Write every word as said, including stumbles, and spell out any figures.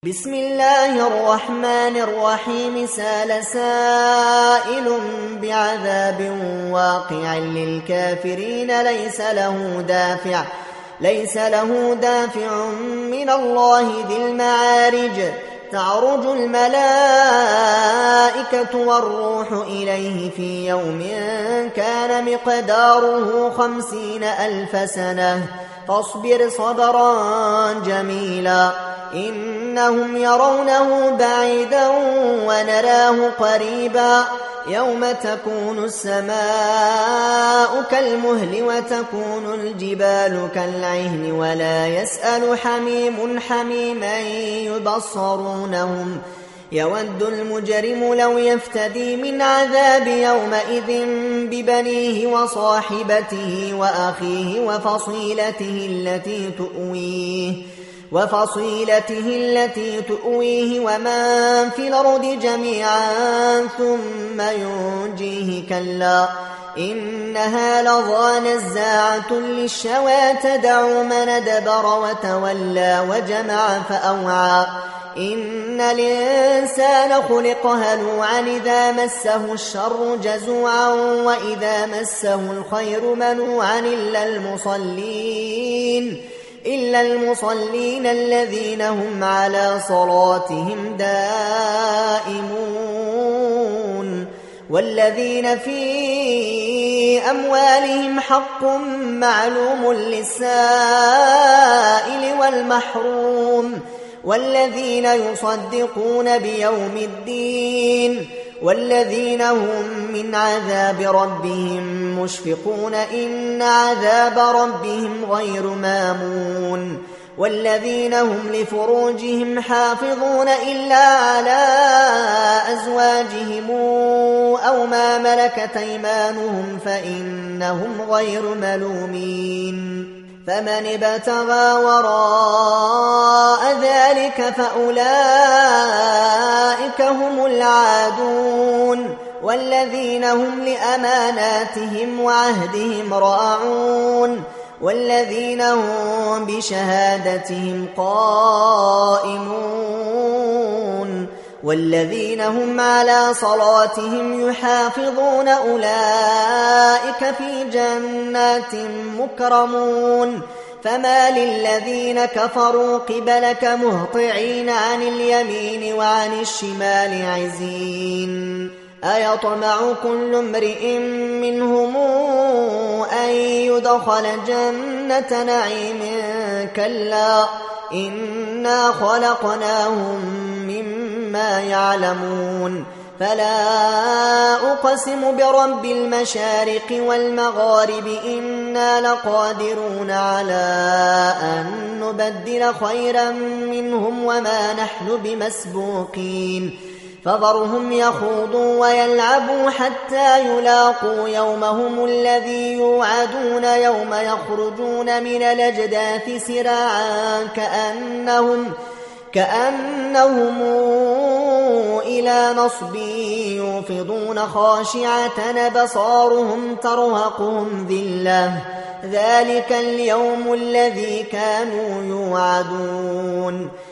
بسم الله الرحمن الرحيم سال سائل بعذاب واقع للكافرين ليس له دافع ليس له دافع من الله ذي المعارج تعرج الملائكة والروح إليه في يوم كان مقداره خمسين ألف سنة فاصبر صبرا جميلا إنهم يرونه بعيدا ونراه قريبا يوم تكون السماء كالمهل وتكون الجبال كالعهن ولا يسأل حميم حميما يبصرونهم يود المجرم لو يفتدي من عذاب يومئذ ببنيه وصاحبته وأخيه وفصيلته التي تؤويه وفصيلته التي تؤويه ومن في الأرض جميعا ثم ينجيه كلا إنها لظى نزاعة للشوى تدع من أدبر وتولى وجمع فأوعى إن الإنسان خلق هلوعا إذا مسه الشر جزوعا وإذا مسه الخير منوعا إلا المصلين إلا المصلين الذين هم على صلاتهم دائمون والذين في أموالهم حق معلوم للسائل والمحروم والذين يصدقون بيوم الدين والذين هم من عذاب ربهم مشفقون إن عذاب ربهم غير مامون والذين هم لفروجهم حافظون إلا على أزواجهم أو ما ملكت أيمانهم فإنهم غير ملومين فمن ابتغى وراء ذلك فأولئك هم العادون والذين هم لأماناتهم وعهدهم راعون والذين هم بشهادتهم قائمون والذين هم على صلاتهم يحافظون أولئك في جنات مكرمون فما للذين كفروا قبلك مهطعين عن اليمين وعن الشمال عزين أيطمع كل امرئ منهم أن يدخل جنة نعيم كلا إنا خلقناهم مما يعلمون فلا أقسم برب المشارق والمغارب إنا لقادرون على أن نبدل خيرا منهم وما نحن بمسبوقين فذرهم يخوضوا ويلعبوا حتى يلاقوا يومهم الذي يوعدون يوم يخرجون من الأجداث سراعا كأنهم كأنهم إلى نصب يوفضون خاشعة أبصارهم ترهقهم ذلة ذلك اليوم الذي كانوا يوعدون